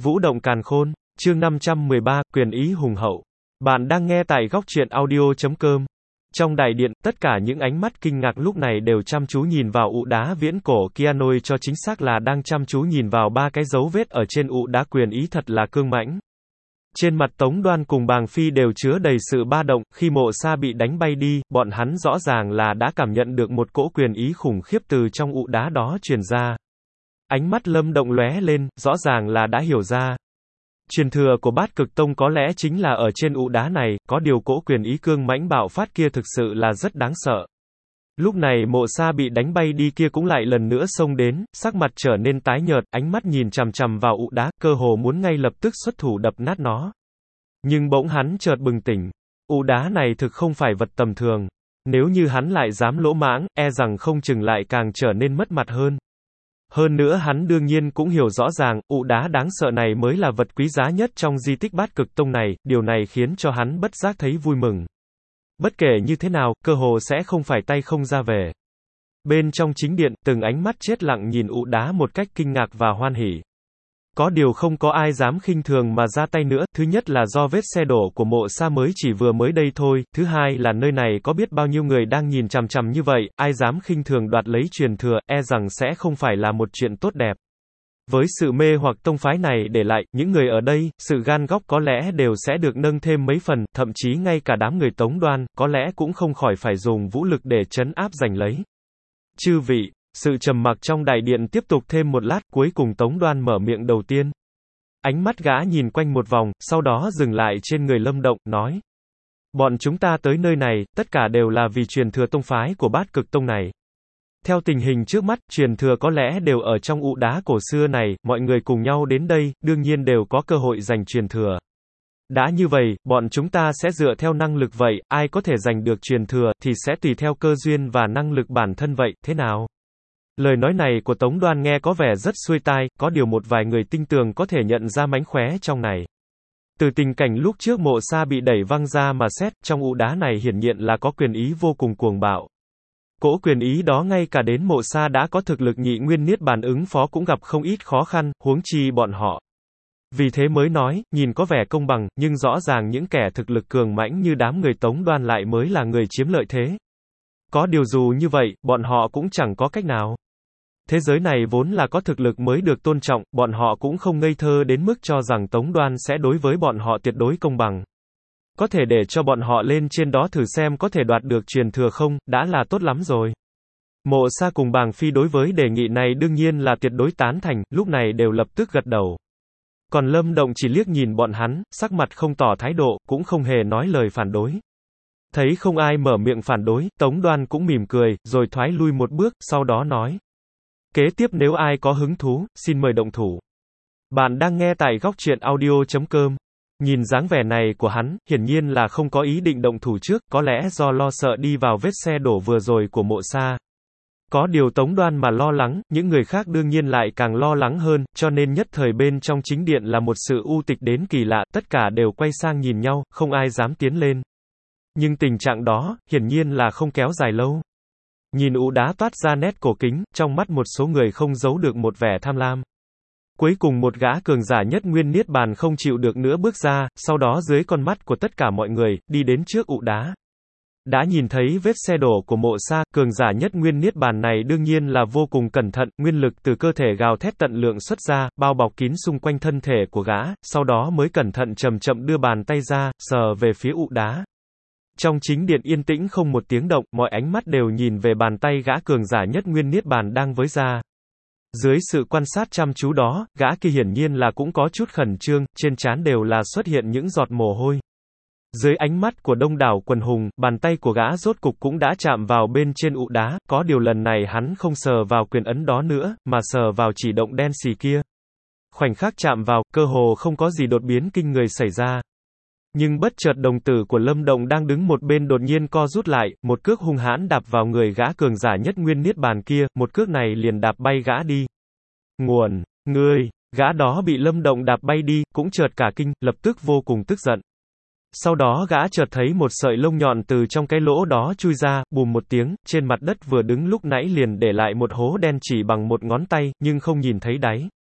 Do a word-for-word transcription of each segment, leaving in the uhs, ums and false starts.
Vũ động càn khôn, chương năm trăm mười ba, quyền ý hùng hậu. Bạn đang nghe tại góc truyện audio chấm com. Trong đại điện, tất cả những ánh mắt kinh ngạc lúc này đều chăm chú nhìn vào ụ đá viễn cổ kia, nói cho chính xác là đang chăm chú nhìn vào ba cái dấu vết ở trên ụ đá, quyền ý thật là cương mãnh. Trên mặt Tống Đoan cùng Bàng Phi đều chứa đầy sự ba động, khi Mộ Sa bị đánh bay đi, bọn hắn rõ ràng là đã cảm nhận được một cỗ quyền ý khủng khiếp từ trong ụ đá đó truyền ra. Ánh mắt Lâm Động lóe lên, rõ ràng là đã hiểu ra. Truyền thừa của Bát Cực Tông có lẽ chính là ở trên ụ đá này, có điều cỗ quyền ý cương mãnh bạo phát kia thực sự là rất đáng sợ. Lúc này Mộ Sa bị đánh bay đi kia cũng lại lần nữa xông đến, sắc mặt trở nên tái nhợt, ánh mắt nhìn chằm chằm vào ụ đá, cơ hồ muốn ngay lập tức xuất thủ đập nát nó. Nhưng bỗng hắn chợt bừng tỉnh, ụ đá này thực không phải vật tầm thường. Nếu như hắn lại dám lỗ mãng, e rằng không chừng lại càng trở nên mất mặt hơn. Hơn nữa hắn đương nhiên cũng hiểu rõ ràng, ụ đá đáng sợ này mới là vật quý giá nhất trong di tích Bát Cực Tông này, điều này khiến cho hắn bất giác thấy vui mừng. Bất kể như thế nào, cơ hồ sẽ không phải tay không ra về. Bên trong chính điện, từng ánh mắt chết lặng nhìn ụ đá một cách kinh ngạc và hoan hỉ. Có điều không có ai dám khinh thường mà ra tay nữa, thứ nhất là do vết xe đổ của Mộ Sa mới chỉ vừa mới đây thôi, thứ hai là nơi này có biết bao nhiêu người đang nhìn chằm chằm như vậy, ai dám khinh thường đoạt lấy truyền thừa, e rằng sẽ không phải là một chuyện tốt đẹp. Với sự mê hoặc tông phái này để lại, những người ở đây, sự gan góc có lẽ đều sẽ được nâng thêm mấy phần, thậm chí ngay cả đám người Tống Đoan, có lẽ cũng không khỏi phải dùng vũ lực để trấn áp giành lấy. Chư vị, sự trầm mặc trong đại điện tiếp tục thêm một lát, cuối cùng Tống Đoan mở miệng đầu tiên. Ánh mắt gã nhìn quanh một vòng, sau đó dừng lại trên người Lâm Động, nói. Bọn chúng ta tới nơi này, tất cả đều là vì truyền thừa tông phái của Bát Cực Tông này. Theo tình hình trước mắt, truyền thừa có lẽ đều ở trong ụ đá cổ xưa này, mọi người cùng nhau đến đây, đương nhiên đều có cơ hội giành truyền thừa. Đã như vậy, bọn chúng ta sẽ dựa theo năng lực vậy, ai có thể giành được truyền thừa, thì sẽ tùy theo cơ duyên và năng lực bản thân vậy, thế nào? Lời nói này của Tống Đoan nghe có vẻ rất xuôi tai, có điều một vài người tinh tường có thể nhận ra mánh khóe trong này. Từ tình cảnh lúc trước Mộ Sa bị đẩy văng ra mà xét, trong ụ đá này hiển nhiên là có quyền ý vô cùng cuồng bạo. Cỗ quyền ý đó ngay cả đến Mộ Sa đã có thực lực nhị nguyên niết bàn ứng phó cũng gặp không ít khó khăn, huống chi bọn họ. Vì thế mới nói, nhìn có vẻ công bằng, nhưng rõ ràng những kẻ thực lực cường mãnh như đám người Tống Đoan lại mới là người chiếm lợi thế. Có điều dù như vậy, bọn họ cũng chẳng có cách nào. Thế giới này vốn là có thực lực mới được tôn trọng, bọn họ cũng không ngây thơ đến mức cho rằng Tống Đoan sẽ đối với bọn họ tuyệt đối công bằng. Có thể để cho bọn họ lên trên đó thử xem có thể đoạt được truyền thừa không, đã là tốt lắm rồi. Mộ Sa cùng Bàng Phi đối với đề nghị này đương nhiên là tuyệt đối tán thành, lúc này đều lập tức gật đầu. Còn Lâm Động chỉ liếc nhìn bọn hắn, sắc mặt không tỏ thái độ, cũng không hề nói lời phản đối. Thấy không ai mở miệng phản đối, Tống Đoan cũng mỉm cười, rồi thoái lui một bước, sau đó nói. Kế tiếp nếu ai có hứng thú, xin mời động thủ. Bạn đang nghe tại góc truyện audio chấm com. Nhìn dáng vẻ này của hắn, hiển nhiên là không có ý định động thủ trước, có lẽ do lo sợ đi vào vết xe đổ vừa rồi của Mộ Sa. Có điều Tống Đoan mà lo lắng, những người khác đương nhiên lại càng lo lắng hơn, cho nên nhất thời bên trong chính điện là một sự u tịch đến kỳ lạ, tất cả đều quay sang nhìn nhau, không ai dám tiến lên. Nhưng tình trạng đó, hiển nhiên là không kéo dài lâu. Nhìn ụ đá toát ra nét cổ kính, trong mắt một số người không giấu được một vẻ tham lam. Cuối cùng một gã cường giả nhất nguyên niết bàn không chịu được nữa bước ra, sau đó dưới con mắt của tất cả mọi người, đi đến trước ụ đá. Đã nhìn thấy vết xe đổ của Mộ Sa, cường giả nhất nguyên niết bàn này đương nhiên là vô cùng cẩn thận, nguyên lực từ cơ thể gào thét tận lượng xuất ra, bao bọc kín xung quanh thân thể của gã, sau đó mới cẩn thận chậm chậm đưa bàn tay ra, sờ về phía ụ đá. Trong chính điện yên tĩnh không một tiếng động, mọi ánh mắt đều nhìn về bàn tay gã cường giả nhất nguyên niết bàn đang với ra. Dưới sự quan sát chăm chú đó, gã kia hiển nhiên là cũng có chút khẩn trương, trên trán đều là xuất hiện những giọt mồ hôi. Dưới ánh mắt của đông đảo quần hùng, bàn tay của gã rốt cục cũng đã chạm vào bên trên ụ đá, có điều lần này hắn không sờ vào quyền ấn đó nữa, mà sờ vào chỉ động đen xì kia. Khoảnh khắc chạm vào, cơ hồ không có gì đột biến kinh người xảy ra. Nhưng bất chợt đồng tử của Lâm Động đang đứng một bên đột nhiên co rút lại, một cước hung hãn đạp vào người gã cường giả nhất nguyên niết bàn kia, một cước này liền đạp bay gã đi. Nguồn, ngươi, gã đó bị Lâm Động đạp bay đi, cũng chợt cả kinh, lập tức vô cùng tức giận. Sau đó gã chợt thấy một sợi lông nhọn từ trong cái lỗ đó chui ra, bùm một tiếng, trên mặt đất vừa đứng lúc nãy liền để lại một hố đen chỉ bằng một ngón tay, nhưng không nhìn thấy đáy.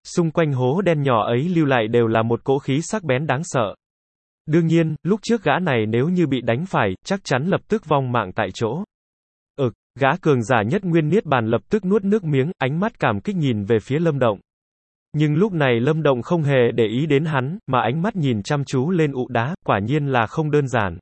Xung quanh hố đen nhỏ ấy lưu lại đều là một cỗ khí sắc bén đáng sợ. Đương nhiên, lúc trước gã này nếu như bị đánh phải, chắc chắn lập tức vong mạng tại chỗ. Ực, gã cường giả nhất nguyên niết bàn lập tức nuốt nước miếng, ánh mắt cảm kích nhìn về phía Lâm Động. Nhưng lúc này Lâm Động không hề để ý đến hắn, mà ánh mắt nhìn chăm chú lên ụ đá, quả nhiên là không đơn giản.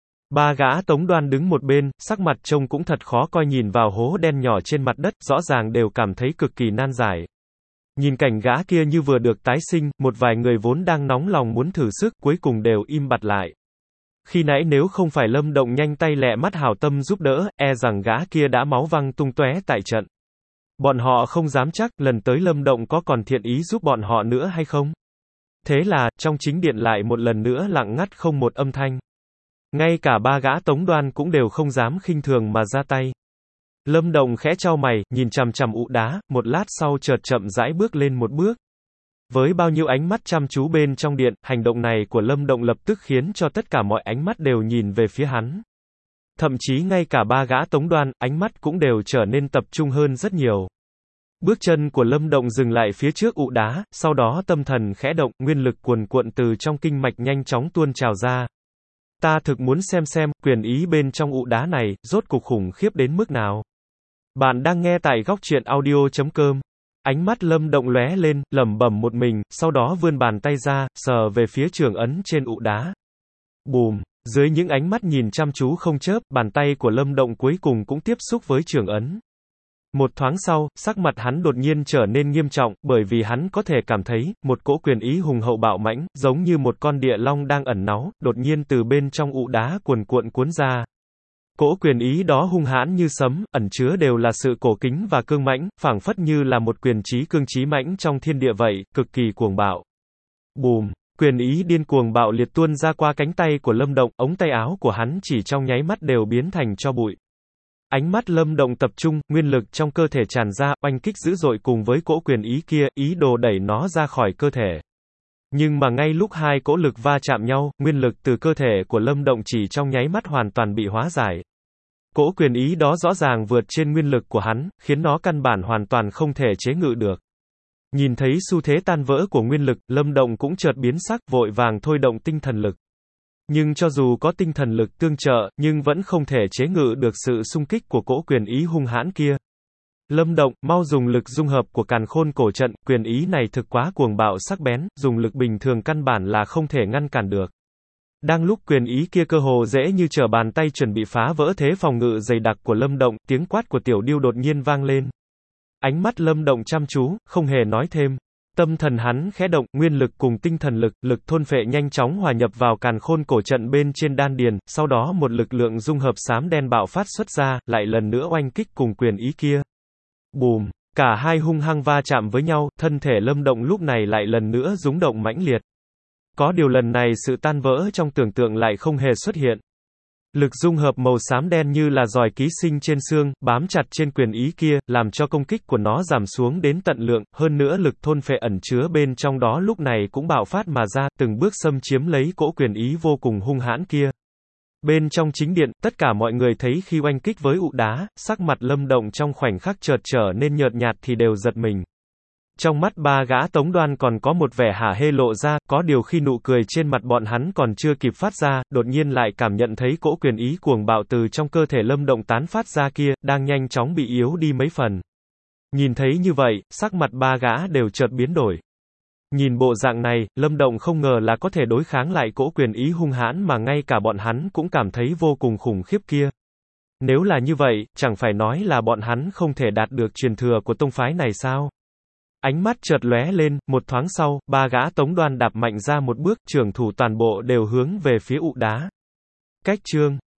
Ba gã Tống Đoan đứng một bên, sắc mặt trông cũng thật khó coi, nhìn vào hố đen nhỏ trên mặt đất, rõ ràng đều cảm thấy cực kỳ nan giải. Nhìn cảnh gã kia như vừa được tái sinh, một vài người vốn đang nóng lòng muốn thử sức, cuối cùng đều im bặt lại. Khi nãy nếu không phải Lâm Động nhanh tay lẹ mắt hảo tâm giúp đỡ, e rằng gã kia đã máu văng tung tóe tại trận. Bọn họ không dám chắc, lần tới Lâm Động có còn thiện ý giúp bọn họ nữa hay không. Thế là, trong chính điện lại một lần nữa lặng ngắt không một âm thanh. Ngay cả ba gã Tống Đoan cũng đều không dám khinh thường mà ra tay. Lâm Động khẽ chau mày, nhìn chằm chằm ụ đá, một lát sau chợt chậm rãi bước lên một bước. Với bao nhiêu ánh mắt chăm chú bên trong điện, hành động này của Lâm Động lập tức khiến cho tất cả mọi ánh mắt đều nhìn về phía hắn. Thậm chí ngay cả ba gã Tống Đoan, ánh mắt cũng đều trở nên tập trung hơn rất nhiều. Bước chân của Lâm Động dừng lại phía trước ụ đá, sau đó tâm thần khẽ động, nguyên lực cuồn cuộn từ trong kinh mạch nhanh chóng tuôn trào ra. Ta thực muốn xem xem, quyền ý bên trong ụ đá này, rốt cuộc khủng khiếp đến mức nào. Bạn đang nghe tại góc truyện audio chấm com. Ánh mắt Lâm Động lóe lên, lẩm bẩm một mình, sau đó vươn bàn tay ra, sờ về phía trường ấn trên ụ đá. Bùm, dưới những ánh mắt nhìn chăm chú không chớp, bàn tay của Lâm Động cuối cùng cũng tiếp xúc với trường ấn. Một thoáng sau, sắc mặt hắn đột nhiên trở nên nghiêm trọng, bởi vì hắn có thể cảm thấy, một cỗ quyền ý hùng hậu bạo mãnh, giống như một con địa long đang ẩn náu, đột nhiên từ bên trong ụ đá cuồn cuộn cuốn ra. Cỗ quyền ý đó hung hãn như sấm, ẩn chứa đều là sự cổ kính và cương mãnh, phảng phất như là một quyền chí cương chí mãnh trong thiên địa vậy, cực kỳ cuồng bạo. Bùm, quyền ý điên cuồng bạo liệt tuôn ra qua cánh tay của Lâm Động, ống tay áo của hắn chỉ trong nháy mắt đều biến thành tro bụi. Ánh mắt Lâm Động tập trung, nguyên lực trong cơ thể tràn ra, oanh kích dữ dội cùng với cỗ quyền ý kia, ý đồ đẩy nó ra khỏi cơ thể. Nhưng mà ngay lúc hai cỗ lực va chạm nhau, nguyên lực từ cơ thể của Lâm Động chỉ trong nháy mắt hoàn toàn bị hóa giải. Cỗ quyền ý đó rõ ràng vượt trên nguyên lực của hắn, khiến nó căn bản hoàn toàn không thể chế ngự được. Nhìn thấy xu thế tan vỡ của nguyên lực, Lâm Động cũng chợt biến sắc, vội vàng thôi động tinh thần lực. Nhưng cho dù có tinh thần lực tương trợ, nhưng vẫn không thể chế ngự được sự xung kích của cỗ quyền ý hung hãn kia. Lâm Động, mau dùng lực dung hợp của Càn Khôn Cổ Trận, quyền ý này thực quá cuồng bạo sắc bén, dùng lực bình thường căn bản là không thể ngăn cản được. Đang lúc quyền ý kia cơ hồ dễ như trở bàn tay chuẩn bị phá vỡ thế phòng ngự dày đặc của Lâm Động, tiếng quát của Tiểu Điêu đột nhiên vang lên. Ánh mắt Lâm Động chăm chú, không hề nói thêm. Tâm thần hắn khẽ động, nguyên lực cùng tinh thần lực, lực thôn phệ nhanh chóng hòa nhập vào Càn Khôn Cổ Trận bên trên đan điền, sau đó một lực lượng dung hợp xám đen bạo phát xuất ra, lại lần nữa oanh kích cùng quyền ý kia. Bùm, cả hai hung hăng va chạm với nhau, thân thể Lâm Động lúc này lại lần nữa rúng động mãnh liệt. Có điều lần này sự tan vỡ trong tưởng tượng lại không hề xuất hiện. Lực dung hợp màu xám đen như là giòi ký sinh trên xương, bám chặt trên quyền ý kia, làm cho công kích của nó giảm xuống đến tận lượng, hơn nữa lực thôn phệ ẩn chứa bên trong đó lúc này cũng bạo phát mà ra, từng bước xâm chiếm lấy cỗ quyền ý vô cùng hung hãn kia. Bên trong chính điện, tất cả mọi người thấy khi oanh kích với ụ đá, sắc mặt Lâm Động trong khoảnh khắc chợt trở nên nhợt nhạt thì đều giật mình. Trong mắt ba gã Tống Đoan còn có một vẻ hả hê lộ ra, có điều khi nụ cười trên mặt bọn hắn còn chưa kịp phát ra, đột nhiên lại cảm nhận thấy cỗ quyền ý cuồng bạo từ trong cơ thể Lâm Động tán phát ra kia, đang nhanh chóng bị yếu đi mấy phần. Nhìn thấy như vậy, sắc mặt ba gã đều chợt biến đổi. Nhìn bộ dạng này, Lâm Động không ngờ là có thể đối kháng lại cỗ quyền ý hung hãn mà ngay cả bọn hắn cũng cảm thấy vô cùng khủng khiếp kia. Nếu là như vậy, chẳng phải nói là bọn hắn không thể đạt được truyền thừa của tông phái này sao? Ánh mắt chợt lóe lên, một thoáng sau, ba gã Tống Đoan đạp mạnh ra một bước, trưởng thủ toàn bộ đều hướng về phía ụ đá. Cách chương